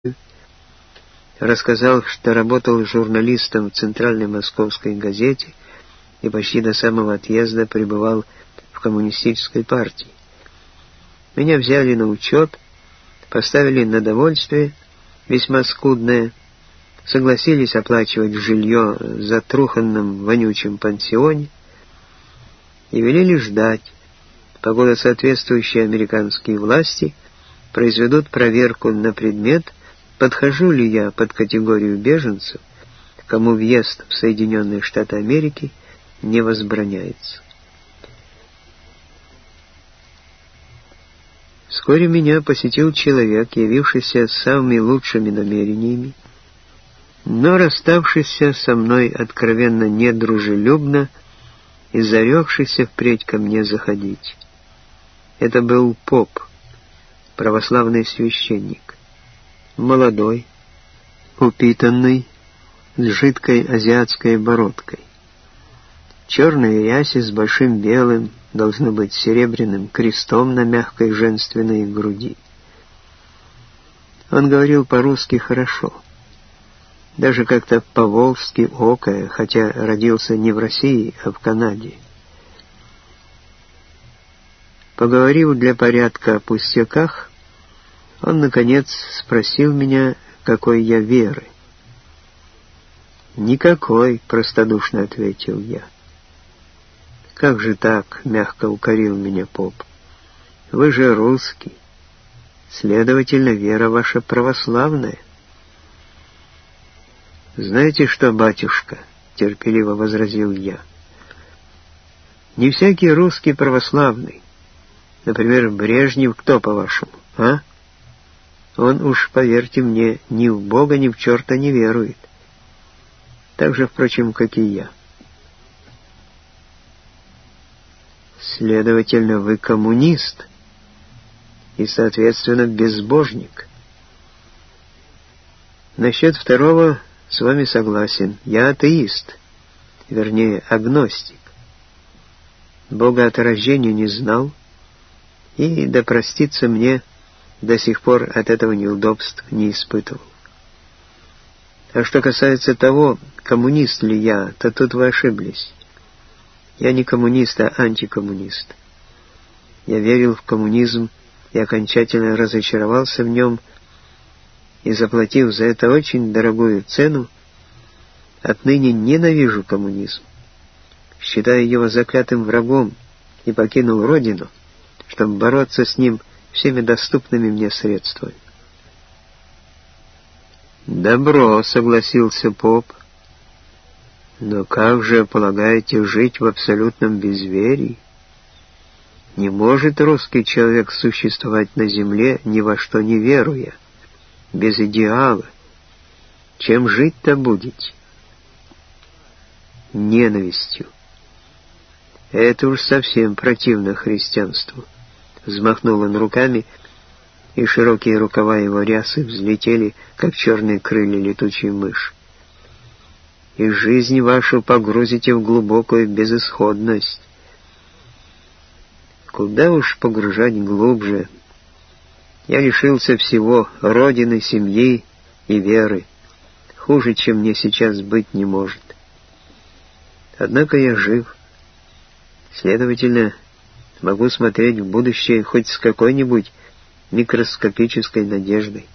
Рассказал, что работал журналистом в Центральной московской газете и почти до самого отъезда пребывал в коммунистической партии. Меня взяли на учет, поставили на довольствие, весьма скудное, согласились оплачивать жилье в затруханном вонючем пансионе и велели ждать, покуда соответствующие американские власти произведут проверку на предмет, подхожу ли я под категорию беженцев, кому въезд в Соединенные Штаты Америки не возбраняется. Вскоре меня посетил человек, явившийся с самыми лучшими намерениями, но расставшийся со мной откровенно недружелюбно и зарекшийся впредь ко мне заходить. Это был поп, православный священник. Молодой, упитанный, с жидкой азиатской бородкой. Черной рясе с большим белым, должно быть, серебряным крестом на мягкой женственной груди. Он говорил по-русски хорошо, даже как-то по-волжски окая, хотя родился не в России, а в Канаде. Поговорив для порядка о пустяках, он, наконец, спросил меня, какой я веры. «Никакой», — простодушно ответил я. «Как же так?» — мягко укорил меня поп. «Вы же русский. Следовательно, вера ваша православная». «Знаете что, батюшка?» — терпеливо возразил я. «Не всякий русский православный. Например, Брежнев кто, по-вашему, а? Он уж, поверьте мне, ни в Бога, ни в черта не верует. Так же, впрочем, как и я». «Следовательно, вы коммунист и, соответственно, безбожник». «Насчет второго с вами согласен. Я атеист, вернее, агностик. Бога от рождения не знал, и, да простится мне, до сих пор от этого неудобств не испытывал. А что касается того, коммунист ли я, то тут вы ошиблись. Я не коммунист, а антикоммунист. Я верил в коммунизм и окончательно разочаровался в нем, и, заплатив за это очень дорогую цену, отныне ненавижу коммунизм, считаю его заклятым врагом и покинул родину, чтобы бороться с ним всеми доступными мне средствами. «Добро», — согласился поп. «Но как же полагаете жить в абсолютном безверии? Не может русский человек существовать на земле, ни во что не веруя, без идеала. Чем жить-то будете?» «Ненавистью. Это уж совсем противно христианству». Взмахнул он руками, и широкие рукава его рясы взлетели, как черные крылья летучей мыши. «И жизнь вашу погрузите в глубокую безысходность». Куда уж погружать глубже. Я лишился всего — родины, семьи и веры. Хуже, чем мне сейчас быть не может. Однако я жив. Следовательно, могу смотреть в будущее хоть с какой-нибудь микроскопической надеждой.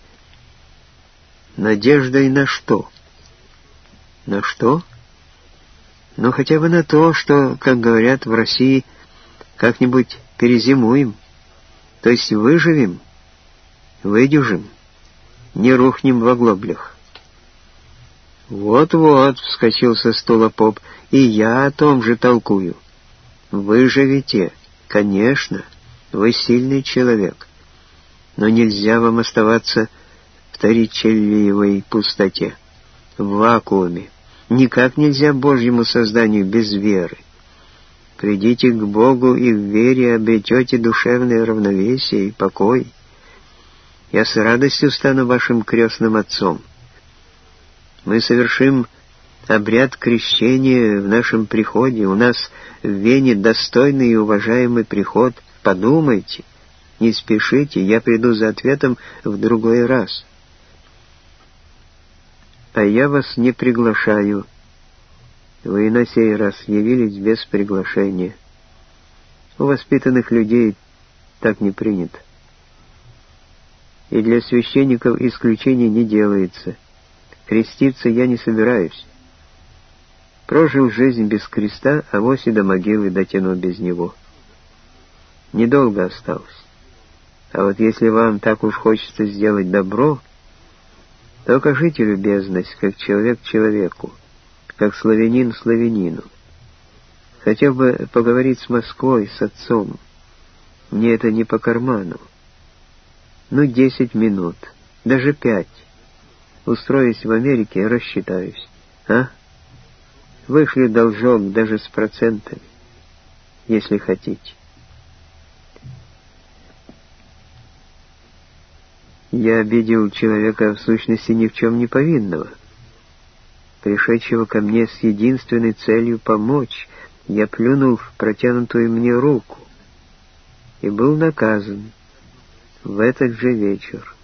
Надеждой на что? На что? Ну, хотя бы на то, что, как говорят в России, как-нибудь перезимуем, то есть выживем, выдержим, не рухнем в оглоблях. «Вот-вот», — вскочил со стула поп, — «и я о том же толкую. Выживете, конечно, вы сильный человек, но нельзя вам оставаться в торричеллиевой пустоте, в вакууме. Никак нельзя Божьему созданию без веры. Придите к Богу, и в вере обретете душевное равновесие и покой. Я с радостью стану вашим крестным отцом. Мы совершим обряд крещения в нашем приходе. У нас в Вене достойный и уважаемый приход. Подумайте, не спешите, я приду за ответом в другой раз». «А я вас не приглашаю. Вы и на сей раз явились без приглашения. У воспитанных людей так не принято. И для священников исключений не делается. Креститься я не собираюсь. Прожил жизнь без креста, а вось и до могилы дотяну без него. Недолго осталось. А вот если вам так уж хочется сделать добро, то окажите любезность, как человек человеку, как славянин славянину. Хотя бы поговорить с Москвой, с отцом. Мне это не по карману. 10 минут, даже 5. Устроюсь в Америке, рассчитаюсь. А? Вышли должок даже с процентами, если хотите. Я обидел человека в сущности ни в чем не повинного, пришедшего ко мне с единственной целью помочь. Я плюнул в протянутую мне руку и был наказан в этот же вечер.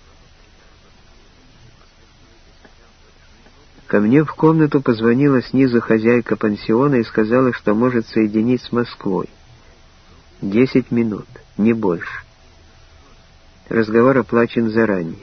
Ко мне в комнату позвонила снизу хозяйка пансиона и сказала, что может соединить с Москвой. 10 минут, не больше. Разговор оплачен заранее.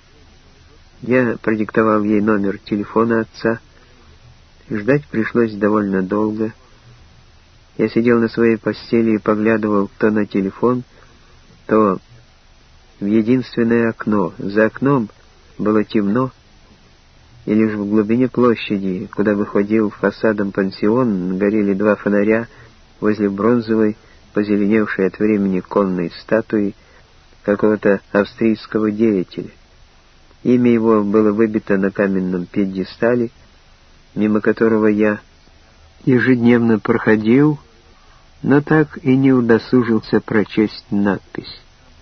Я продиктовал ей номер телефона отца. Ждать пришлось довольно долго. Я сидел на своей постели и поглядывал то на телефон, то в единственное окно. За окном было темно, и лишь в глубине площади, куда выходил фасадом пансион, горели 2 фонаря возле бронзовой, позеленевшей от времени конной статуи какого-то австрийского деятеля. Имя его было выбито на каменном пьедестале, мимо которого я ежедневно проходил, но так и не удосужился прочесть надпись.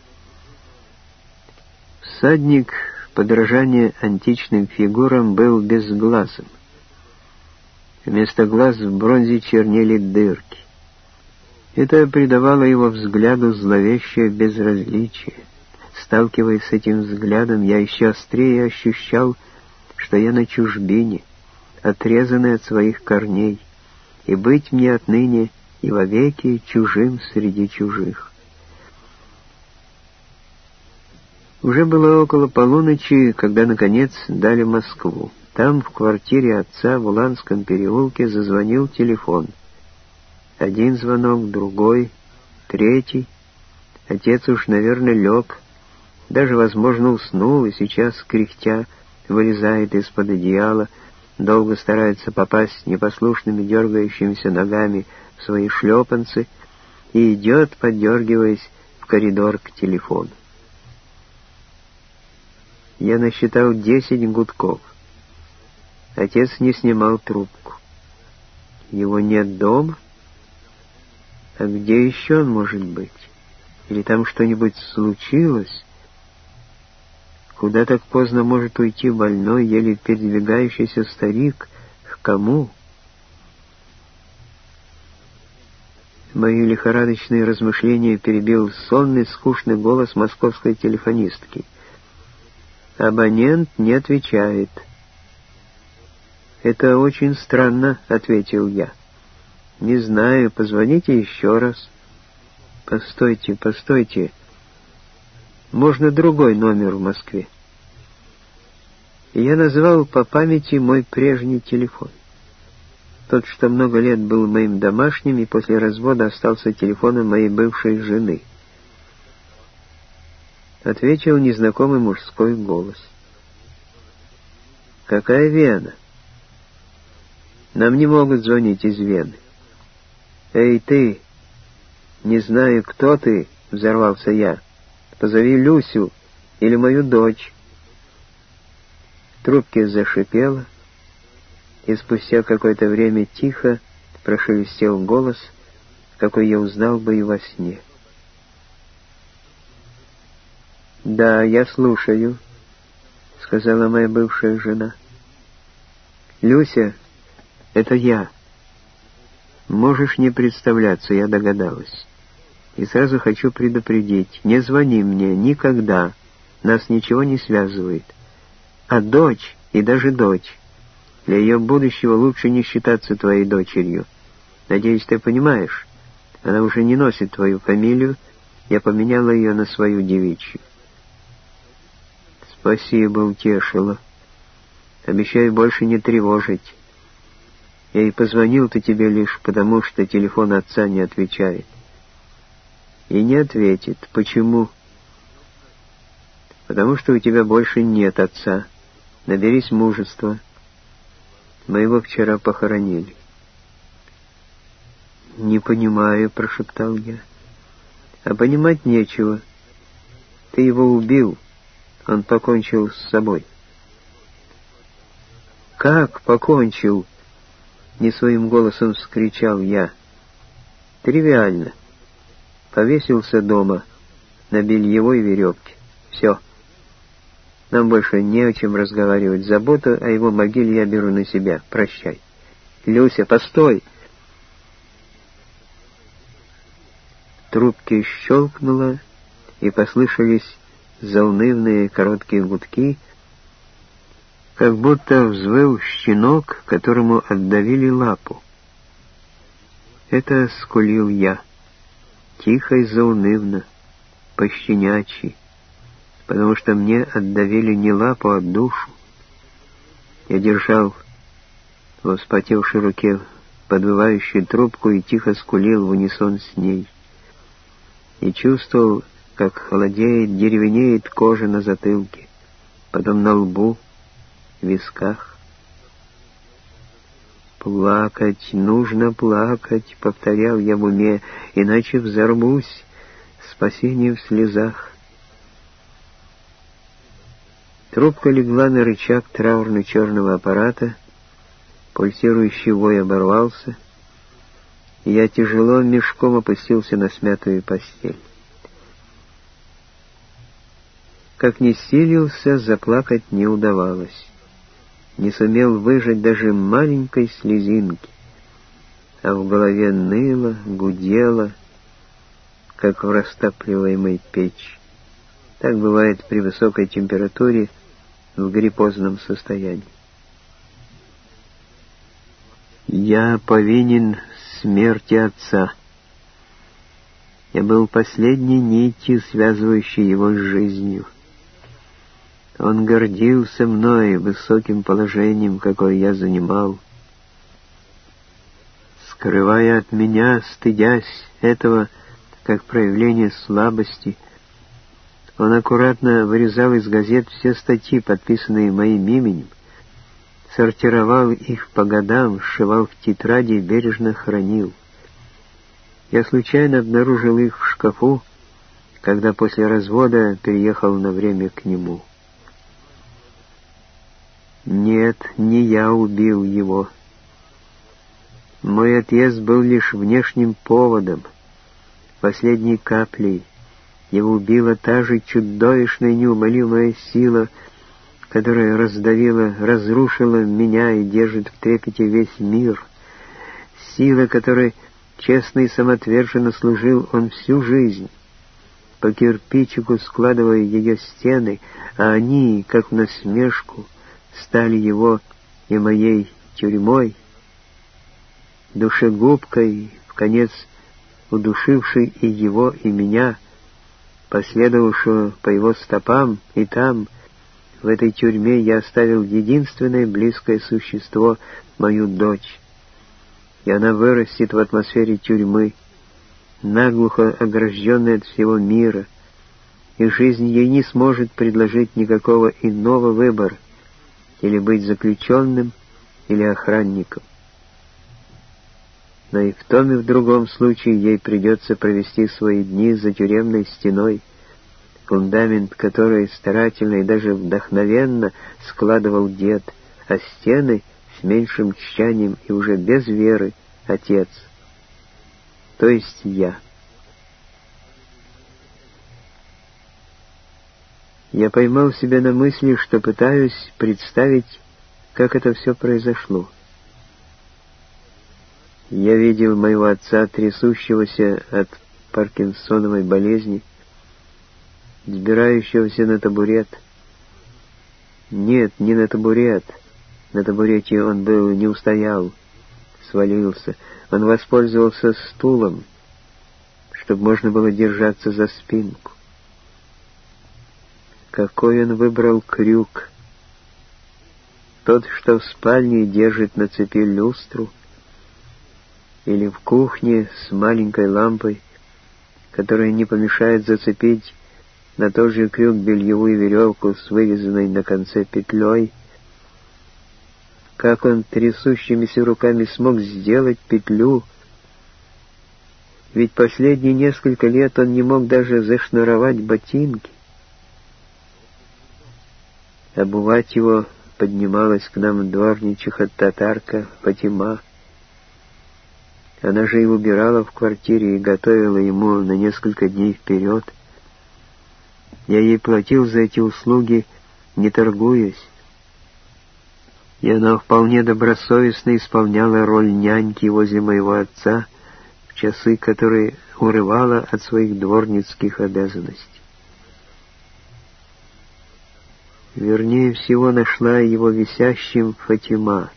Всадник в подражание античным фигурам был безглазым. Вместо глаз в бронзе чернели дырки. Это придавало его взгляду зловещее безразличие. Сталкиваясь с этим взглядом, я еще острее ощущал, что я на чужбине, отрезанный от своих корней, и быть мне отныне и вовеки чужим среди чужих. Уже было около полуночи, когда, наконец, дали Москву. Там, в квартире отца в Уланском переулке, зазвонил телефон. Один звонок, другой, третий. Отец уж, наверное, лег, даже, возможно, уснул, и сейчас, кряхтя, вылезает из-под одеяла, долго старается попасть непослушными дергающимися ногами в свои шлепанцы и идет, поддергиваясь, в коридор к телефону. Я насчитал 10 гудков. Отец не снимал трубку. Его нет дома? А где еще он может быть? Или там что-нибудь случилось? Куда так поздно может уйти больной, еле передвигающийся старик? К кому? Мои лихорадочные размышления перебил сонный, скучный голос московской телефонистки. «Абонент не отвечает». «Это очень странно», — ответил я. «Не знаю, позвоните еще раз». «Постойте, постойте. Можно другой номер в Москве». И я назвал по памяти мой прежний телефон. Тот, что много лет был моим домашним и после развода остался телефоном моей бывшей жены. Ответил незнакомый мужской голос. «Какая Вена? Нам не могут звонить из Вены». «Эй, ты! Не знаю, кто ты!» — взорвался я. «Позови Люсю или мою дочь». В трубке зашипело, и спустя какое-то время тихо прошелестел голос, какой я узнал бы и во сне. «Да, я слушаю», — сказала моя бывшая жена. «Люся, это я. Можешь не представляться, я догадалась. И сразу хочу предупредить, не звони мне никогда, нас ничего не связывает. А дочь, и даже дочь, Для ее будущего лучше не считаться твоей дочерью. Надеюсь, ты понимаешь. Она уже не носит твою фамилию. Я поменяла ее на свою девичью. Спасибо, утешила. Обещаю больше не тревожить. Я и позвонил-то тебе лишь потому, что телефон отца не отвечает. И не ответит. Почему? Потому что у тебя больше нет отца. Наберись мужества. Моего вчера похоронили. «Не понимаю», — прошептал я. «А понимать нечего. Ты его убил. Он покончил с собой». «Как покончил?» — не своим голосом вскричал я. «Тривиально. Повесился дома на бельевой веревке. Все. Нам больше не о чем разговаривать. Заботу о его могиле я беру на себя. Прощай». «Люся, постой!» Трубки щелкнуло, и послышались заунывные короткие гудки, как будто взвыл щенок, которому отдавили лапу. Это скулил я, тихо и заунывно, по-щенячьи, потому что мне отдавили не лапу, а душу. Я держал во вспотевшей руке подвывающую трубку и тихо скулил в унисон с ней. И чувствовал, как холодеет, деревенеет кожа на затылке, потом на лбу, в висках. «Плакать, нужно плакать», — повторял я в уме, — «иначе взорвусь, спасение в слезах». Трубка легла на рычаг траурно-черного аппарата, пульсирующий вой оборвался, и я тяжело мешком опустился на смятую постель. Как ни силился, заплакать не удавалось. Не сумел выжать даже маленькой слезинки, а в голове ныло, гудело, как в растапливаемой печи. Так бывает при высокой температуре в гриппозном состоянии. Я повинен смерти отца. Я был последней нитью, связывающей его с жизнью. Он гордился мной, высоким положением, какое я занимал. Скрывая от меня, стыдясь этого, как проявление слабости, он аккуратно вырезал из газет все статьи, подписанные моим именем, сортировал их по годам, сшивал в тетради и бережно хранил. Я случайно обнаружил их в шкафу, когда после развода переехал на время к нему. Нет, не я убил его. Мой отъезд был лишь внешним поводом, последней каплей. Его убила та же чудовищная неумолимая сила, которая раздавила, разрушила меня и держит в трепете весь мир. Сила, которой честно и самоотверженно служил он всю жизнь, по кирпичику складывая ее стены, а они, как в насмешку, стали его и моей тюрьмой, душегубкой, вконец удушившей и его, и меня, последовавшего по его стопам, и там, в этой тюрьме, я оставил единственное близкое существо, мою дочь, и она вырастет в атмосфере тюрьмы, наглухо огражденная от всего мира, и жизнь ей не сможет предложить никакого иного выбора, или быть заключенным, или охранником. Но и в том, и в другом случае ей придется провести свои дни за тюремной стеной, фундамент которой старательно и даже вдохновенно складывал дед, а стены с меньшим тщанием и уже без веры отец, то есть я. Я поймал себя на мысли, что пытаюсь представить, как это все произошло. Я видел моего отца, трясущегося от паркинсоновой болезни, взбирающегося на табурет. Нет, не на табурет, На табурете он был не устоял, свалился. Он воспользовался стулом, чтобы можно было держаться за спинку. Какой он выбрал крюк! Тот, что в спальне держит на цепи люстру, или в кухне с маленькой лампой, которая не помешает зацепить на тот же крюк бельевую веревку с вывязанной на конце петлей. Как он трясущимися руками смог сделать петлю? Ведь последние несколько лет он не мог даже зашнуровать ботинки. Обувать его поднималась к нам дворничиха-татарка Фатима. Она же и убирала в квартире и готовила ему на несколько дней вперед. Я ей платил за эти услуги, не торгуясь, и она вполне добросовестно исполняла роль няньки возле моего отца в часы, которые урывала от своих дворницких обязанностей. Вернее всего, нашла его висящим Фатима.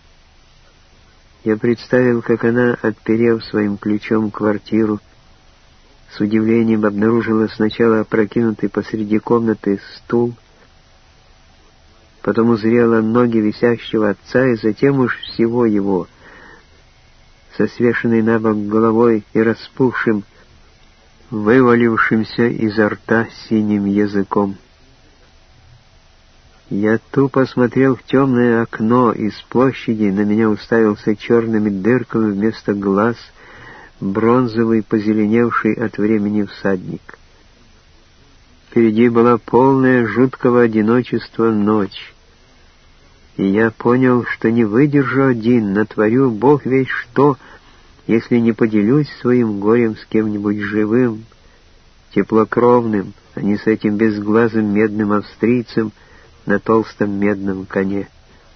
Я представил, как она, отперев своим ключом квартиру, с удивлением обнаружила сначала опрокинутый посреди комнаты стул, потом узрела ноги висящего отца и затем уж всего его, со свешенной на бок головой и распухшим, вывалившимся изо рта синим языком. Я тупо смотрел в темное окно, и с площади на меня уставился черными дырками вместо глаз бронзовый, позеленевший от времени всадник. Впереди была полная жуткого одиночества ночь, и я понял, что не выдержу один, натворю Бог весть что, если не поделюсь своим горем с кем-нибудь живым, теплокровным, а не с этим безглазым медным австрийцем на толстом медном коне.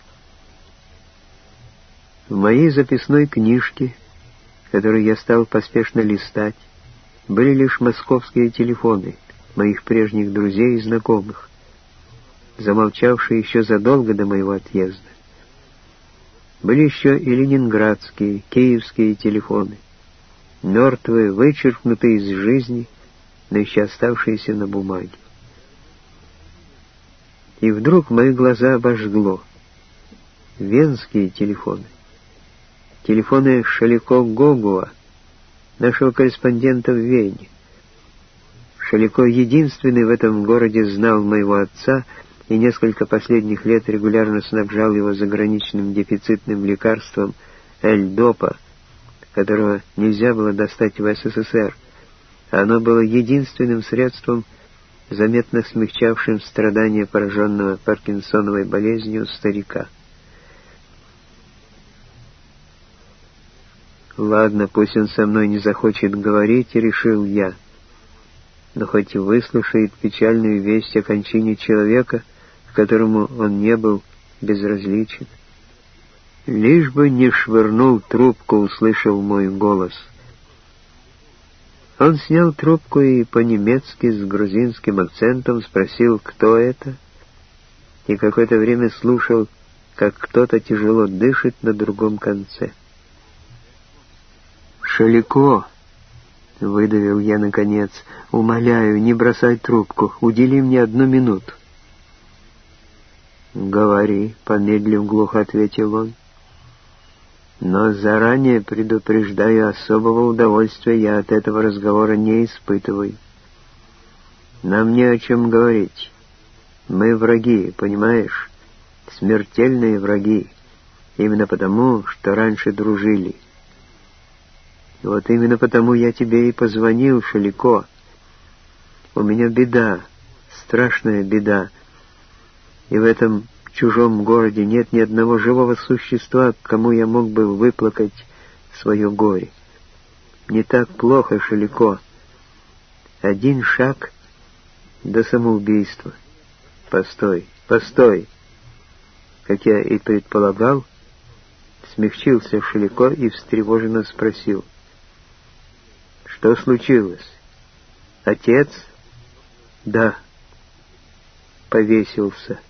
В моей записной книжке, которую я стал поспешно листать, были лишь московские телефоны моих прежних друзей и знакомых, замолчавшие еще задолго до моего отъезда. Были еще и ленинградские, киевские телефоны, мертвые, вычеркнутые из жизни, но еще оставшиеся на бумаге. И вдруг мои глаза обожгло. Венские телефоны. Телефоны Шалико-Гогуа, нашего корреспондента в Вене. Шалико единственный в этом городе знал моего отца и несколько последних лет регулярно снабжал его заграничным дефицитным лекарством Эль-Допа, которого нельзя было достать в СССР. Оно было единственным средством, заметно смягчавшим страдания пораженного Паркинсоновой болезнью старика. Ладно, пусть он со мной не захочет говорить, решил я, но хоть и выслушает печальную весть о кончине человека, к которому он не был безразличен. Лишь бы не швырнул трубку, услышал мой голос. Он снял трубку и по-немецки с грузинским акцентом спросил, кто это, и какое-то время слушал, как кто-то тяжело дышит на другом конце. «Шалико!» — выдавил я наконец. «Умоляю, не бросай трубку, удели мне 1 минуту». «Говори», — помедлив глухо ответил он. «Но заранее предупреждаю, особого удовольствия я от этого разговора не испытываю. Нам не о чем говорить. Мы враги, понимаешь? Смертельные враги. Именно потому, что раньше дружили. Вот именно потому я тебе и позвонил, Шалико. У меня беда, страшная беда. И в этом чужом городе нет ни одного живого существа, кому я мог бы выплакать свое горе. Не так плохо, Шалико. 1 шаг до самоубийства. Постой, постой. Как я и предполагал, смягчился Шалико и встревоженно спросил: «Что случилось? Отец?» «Да, повесился».